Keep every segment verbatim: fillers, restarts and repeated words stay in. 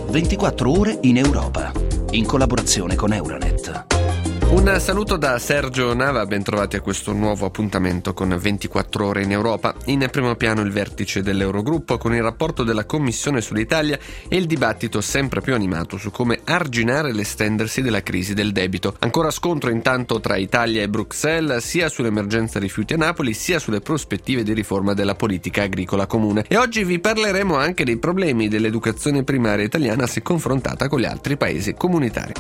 ventiquattro ore in Europa, in collaborazione con Euronet. Un saluto da Sergio Nava, ben trovati a questo nuovo appuntamento con ventiquattro ore in Europa. In primo piano il vertice dell'Eurogruppo con il rapporto della Commissione sull'Italia e il dibattito sempre più animato su come arginare l'estendersi della crisi del debito. Ancora scontro intanto tra Italia e Bruxelles sia sull'emergenza rifiuti a Napoli sia sulle prospettive di riforma della politica agricola comune. E oggi vi parleremo anche dei problemi dell'educazione primaria italiana se confrontata con gli altri paesi comunitari.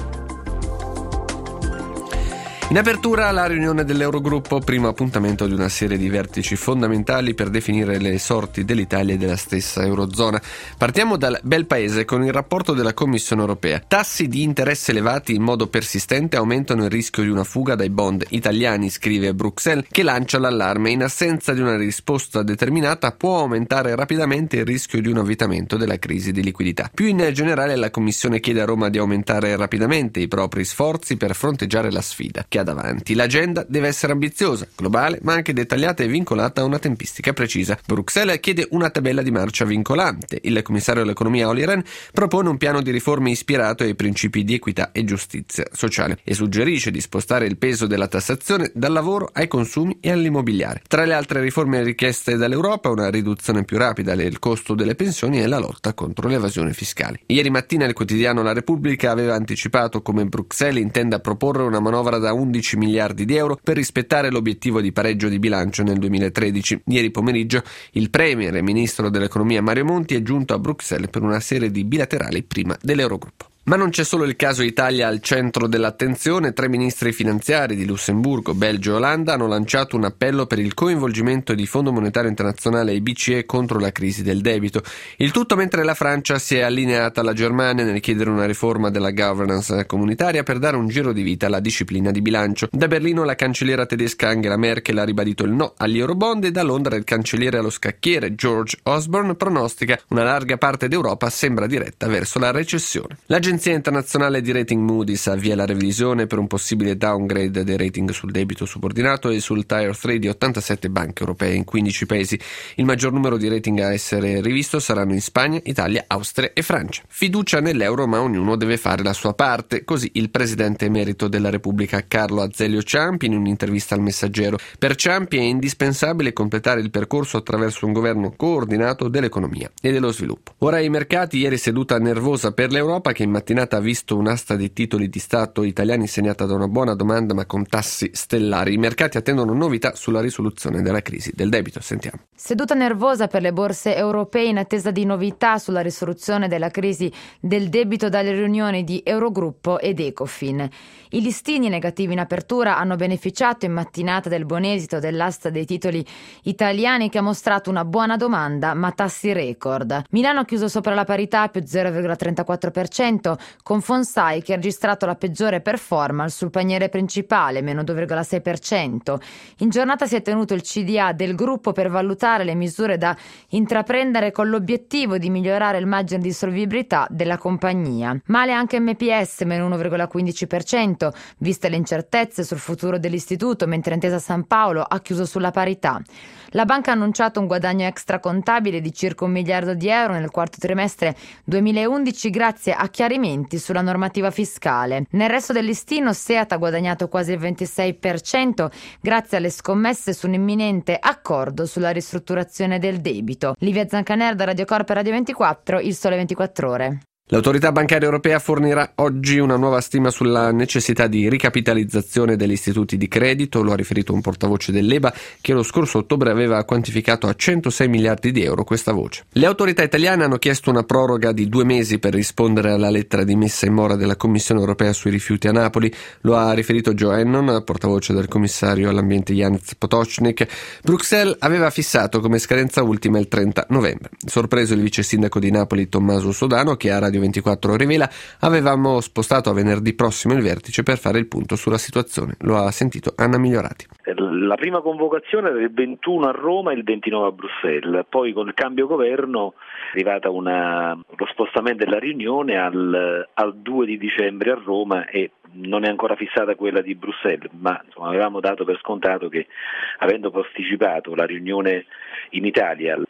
In apertura la riunione dell'Eurogruppo, primo appuntamento di una serie di vertici fondamentali per definire le sorti dell'Italia e della stessa Eurozona. Partiamo dal bel paese con il rapporto della Commissione europea. Tassi di interesse elevati in modo persistente aumentano il rischio di una fuga dai bond italiani, scrive Bruxelles, che lancia l'allarme. In assenza di una risposta determinata può aumentare rapidamente il rischio di un avvitamento della crisi di liquidità. Più in generale la Commissione chiede a Roma di aumentare rapidamente i propri sforzi per fronteggiare la sfida che davanti. L'agenda deve essere ambiziosa, globale, ma anche dettagliata e vincolata a una tempistica precisa. Bruxelles chiede una tabella di marcia vincolante. Il commissario all'economia Olli Rehn propone un piano di riforme ispirato ai principi di equità e giustizia sociale e suggerisce di spostare il peso della tassazione dal lavoro ai consumi e all'immobiliare. Tra le altre riforme richieste dall'Europa, una riduzione più rapida del costo delle pensioni e la lotta contro l'evasione fiscale. Ieri mattina il quotidiano La Repubblica aveva anticipato come Bruxelles intenda proporre una manovra da undici miliardi di euro per rispettare l'obiettivo di pareggio di bilancio nel duemilatredici. Ieri pomeriggio il premier e ministro dell'economia Mario Monti è giunto a Bruxelles per una serie di bilaterali prima dell'Eurogruppo. Ma non c'è solo il caso Italia al centro dell'attenzione. Tre ministri finanziari di Lussemburgo, Belgio e Olanda hanno lanciato un appello per il coinvolgimento di Fondo Monetario Internazionale e B C E contro la crisi del debito. Il tutto mentre la Francia si è allineata alla Germania nel chiedere una riforma della governance comunitaria per dare un giro di vita alla disciplina di bilancio. Da Berlino la cancelliera tedesca Angela Merkel ha ribadito il no agli eurobond e da Londra il cancelliere allo scacchiere George Osborne pronostica una larga parte d'Europa sembra diretta verso la recessione. L'agenzia internazionale di rating Moody's avvia la revisione per un possibile downgrade dei rating sul debito subordinato e sul Tier tre di ottantasette banche europee in quindici paesi. Il maggior numero di rating a essere rivisto saranno in Spagna, Italia, Austria e Francia. Fiducia nell'euro, ma ognuno deve fare la sua parte. Così il presidente emerito della Repubblica Carlo Azeglio Ciampi in un'intervista al Messaggero. Per Ciampi è indispensabile completare il percorso attraverso un governo coordinato dell'economia e dello sviluppo. Ora ai mercati, ieri seduta nervosa per l'Europa che in mattinata ha visto un'asta di titoli di Stato italiani segnata da una buona domanda ma con tassi stellari. I mercati attendono novità sulla risoluzione della crisi del debito. Sentiamo. Seduta nervosa per le borse europee in attesa di novità sulla risoluzione della crisi del debito dalle riunioni di Eurogruppo ed Ecofin. I listini negativi in apertura hanno beneficiato in mattinata del buon esito dell'asta dei titoli italiani che ha mostrato una buona domanda ma tassi record. Milano ha chiuso sopra la parità più zero virgola trentaquattro per cento con Fonsai che ha registrato la peggiore performance sul paniere principale, meno due virgola sei per cento. In giornata si è tenuto il C D A del gruppo per valutare le misure da intraprendere con l'obiettivo di migliorare il margine di solvibilità della compagnia. Male anche M P S, meno uno virgola quindici per cento, viste le incertezze sul futuro dell'istituto, mentre Intesa San Paolo ha chiuso sulla parità. La banca ha annunciato un guadagno extracontabile di circa un miliardo di euro nel quarto trimestre duemilaundici grazie a chiarimenti sulla normativa fiscale. Nel resto del listino Seat ha guadagnato quasi il ventisei per cento grazie alle scommesse su un imminente accordo sulla ristrutturazione del debito. Livia Zancaner da Radio Corp e Radio ventiquattro, Il Sole ventiquattro Ore. L'autorità bancaria europea fornirà oggi una nuova stima sulla necessità di ricapitalizzazione degli istituti di credito. Lo ha riferito un portavoce dell'E B A che lo scorso ottobre aveva quantificato a centosei miliardi di euro questa voce. Le autorità italiane hanno chiesto una proroga di due mesi per rispondere alla lettera di messa in mora della Commissione europea sui rifiuti a Napoli. Lo ha riferito Joe Hannon, portavoce del commissario all'ambiente Janez Potočnik. Bruxelles aveva fissato come scadenza ultima il trenta novembre. Sorpreso il vice sindaco di Napoli Tommaso Sodano, che a Radio ventiquattro rivela, avevamo spostato a venerdì prossimo il vertice per fare il punto sulla situazione. Lo ha sentito Anna Migliorati. La prima convocazione era il ventuno a Roma e il ventinove a Bruxelles, poi con il cambio governo è arrivata una, lo spostamento della riunione al, al due di dicembre a Roma e non è ancora fissata quella di Bruxelles, ma insomma, avevamo dato per scontato che avendo posticipato la riunione in Italia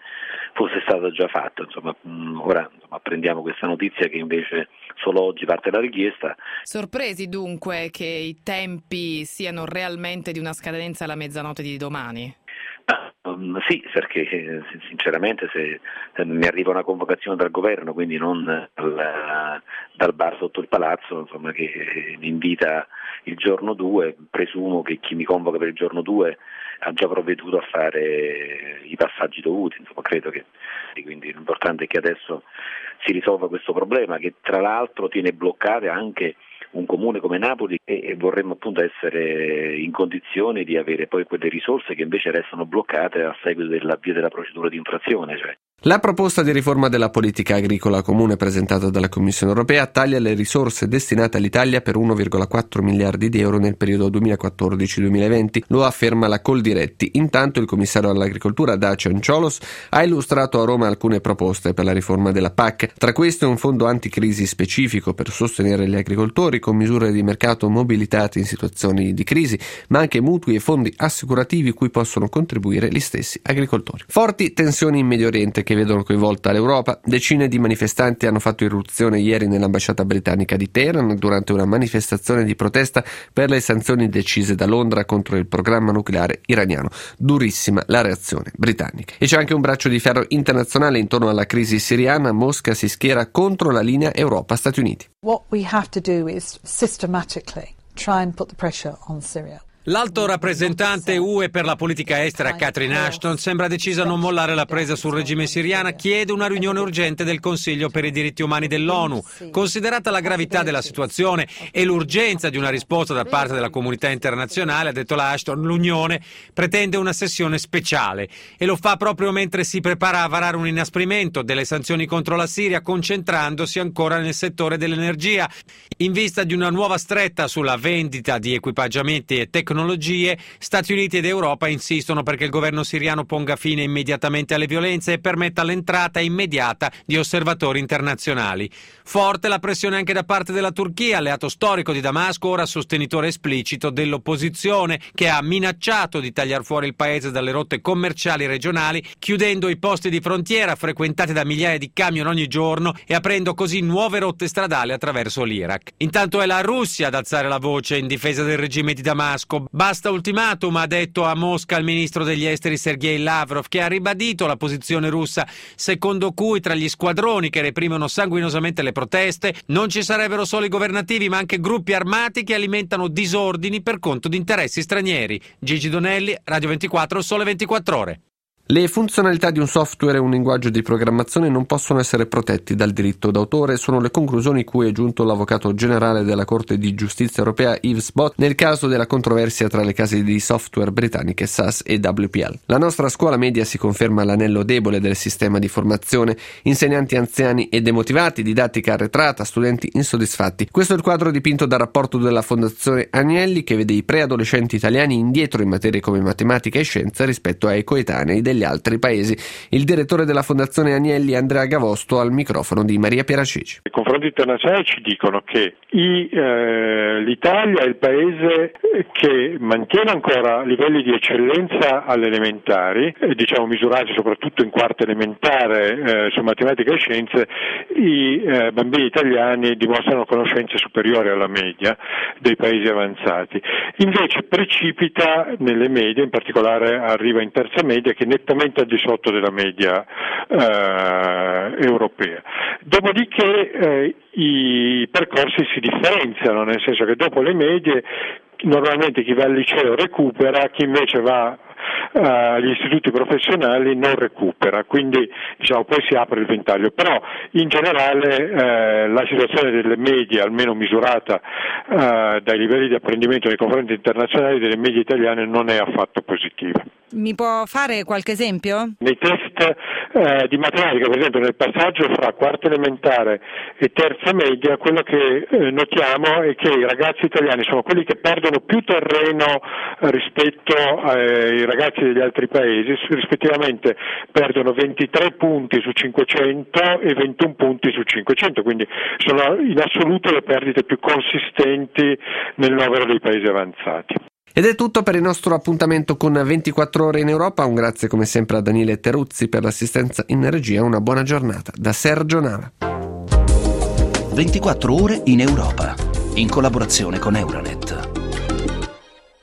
fosse stato già fatto. Insomma, ora insomma, apprendiamo questa notizia che invece solo oggi parte la richiesta. Sorpresi dunque che i tempi siano realmente di una scadenza alla mezzanotte di domani? Ah, um, sì, perché eh, sinceramente se, se mi arriva una convocazione dal governo, quindi non dal, dal bar sotto il palazzo, insomma, che mi invita il giorno due, presumo che chi mi convoca per il giorno due ha già provveduto a fare i passaggi dovuti, insomma, credo che quindi l'importante è che adesso si risolva questo problema che tra l'altro tiene bloccate anche un comune come Napoli e, e vorremmo appunto essere in condizioni di avere poi quelle risorse che invece restano bloccate a seguito dell'avvio della procedura di infrazione. Cioè. La proposta di riforma della politica agricola comune presentata dalla Commissione europea taglia le risorse destinate all'Italia per uno virgola quattro miliardi di euro nel periodo duemilaquattordici duemilaventi, lo afferma la Coldiretti. Intanto il commissario all'agricoltura Dacian Ciolos ha illustrato a Roma alcune proposte per la riforma della P A C. Tra queste un fondo anticrisi specifico per sostenere gli agricoltori con misure di mercato mobilitate in situazioni di crisi, ma anche mutui e fondi assicurativi cui possono contribuire gli stessi agricoltori. Forti tensioni in Medio Oriente che vedono coinvolta l'Europa. Decine di manifestanti hanno fatto irruzione ieri nell'ambasciata britannica di Teheran durante una manifestazione di protesta per le sanzioni decise da Londra contro il programma nucleare iraniano. Durissima la reazione britannica. E c'è anche un braccio di ferro internazionale intorno alla crisi siriana. Mosca si schiera contro la linea Europa-Stati Uniti. What we have to do is systematically try and put the pressure on Syria. L'alto rappresentante U E per la politica estera Catherine Ashton sembra decisa a non mollare la presa sul regime siriano, chiede una riunione urgente del Consiglio per i diritti umani dell'ONU. Considerata la gravità della situazione e l'urgenza di una risposta da parte della comunità internazionale, ha detto la Ashton, l'Unione pretende una sessione speciale e lo fa proprio mentre si prepara a varare un inasprimento delle sanzioni contro la Siria, concentrandosi ancora nel settore dell'energia, in vista di una nuova stretta sulla vendita di equipaggiamenti e tecnologie. Stati Uniti ed Europa insistono perché il governo siriano ponga fine immediatamente alle violenze e permetta l'entrata immediata di osservatori internazionali. Forte la pressione anche da parte della Turchia, alleato storico di Damasco, ora sostenitore esplicito dell'opposizione, che ha minacciato di tagliare fuori il paese dalle rotte commerciali regionali, chiudendo i posti di frontiera frequentati da migliaia di camion ogni giorno e aprendo così nuove rotte stradali attraverso l'Iraq. Intanto è la Russia ad alzare la voce in difesa del regime di Damasco. Basta ultimatum, ha detto a Mosca il ministro degli esteri Sergei Lavrov, che ha ribadito la posizione russa secondo cui tra gli squadroni che reprimono sanguinosamente le proteste non ci sarebbero solo i governativi ma anche gruppi armati che alimentano disordini per conto di interessi stranieri. Gigi Donelli, Radio ventiquattro, Sole ventiquattro Ore. Le funzionalità di un software e un linguaggio di programmazione non possono essere protetti dal diritto d'autore, sono le conclusioni cui è giunto l'avvocato generale della Corte di Giustizia Europea Yves Bot nel caso della controversia tra le case di software britanniche S A S e W P L. La nostra scuola media si conferma l'anello debole del sistema di formazione, insegnanti anziani e demotivati, didattica arretrata, studenti insoddisfatti. Questo è il quadro dipinto dal rapporto della Fondazione Agnelli, che vede i preadolescenti italiani indietro in materie come matematica e scienza rispetto ai coetanei degli altri paesi. Il direttore della Fondazione Agnelli, Andrea Gavosto, al microfono di Maria Pieraceci. I confronti internazionali ci dicono che i, eh, l'Italia è il paese che mantiene ancora livelli di eccellenza alle elementari, eh, diciamo misurati soprattutto in quarta elementare eh, su matematica e scienze. I eh, bambini italiani dimostrano conoscenze superiori alla media dei paesi avanzati. Invece precipita nelle medie, in particolare arriva in terza media, che nettamente al di sotto della media eh, europea. Dopodiché eh, i percorsi si differenziano, nel senso che dopo le medie normalmente chi va al liceo recupera, chi invece va agli uh, istituti professionali non recupera, quindi diciamo poi si apre il ventaglio, però in generale eh, la situazione delle medie, almeno misurata uh, dai livelli di apprendimento nei confronti internazionali delle medie italiane, non è affatto positiva. Mi può fare qualche esempio? Nei test eh, di matematica, per esempio nel passaggio fra quarta elementare e terza media, quello che eh, notiamo è che i ragazzi italiani sono quelli che perdono più terreno eh, rispetto ai ragazzi degli altri paesi, rispettivamente perdono ventitré punti su cinquecento e ventuno punti su cinquecento, quindi sono in assoluto le perdite più consistenti nel novero dei paesi avanzati. Ed è tutto per il nostro appuntamento con ventiquattro ore in Europa. Un grazie come sempre a Daniele Teruzzi per l'assistenza in regia. Una buona giornata da Sergio Nava. ventiquattro ore in Europa, in collaborazione con Euronet.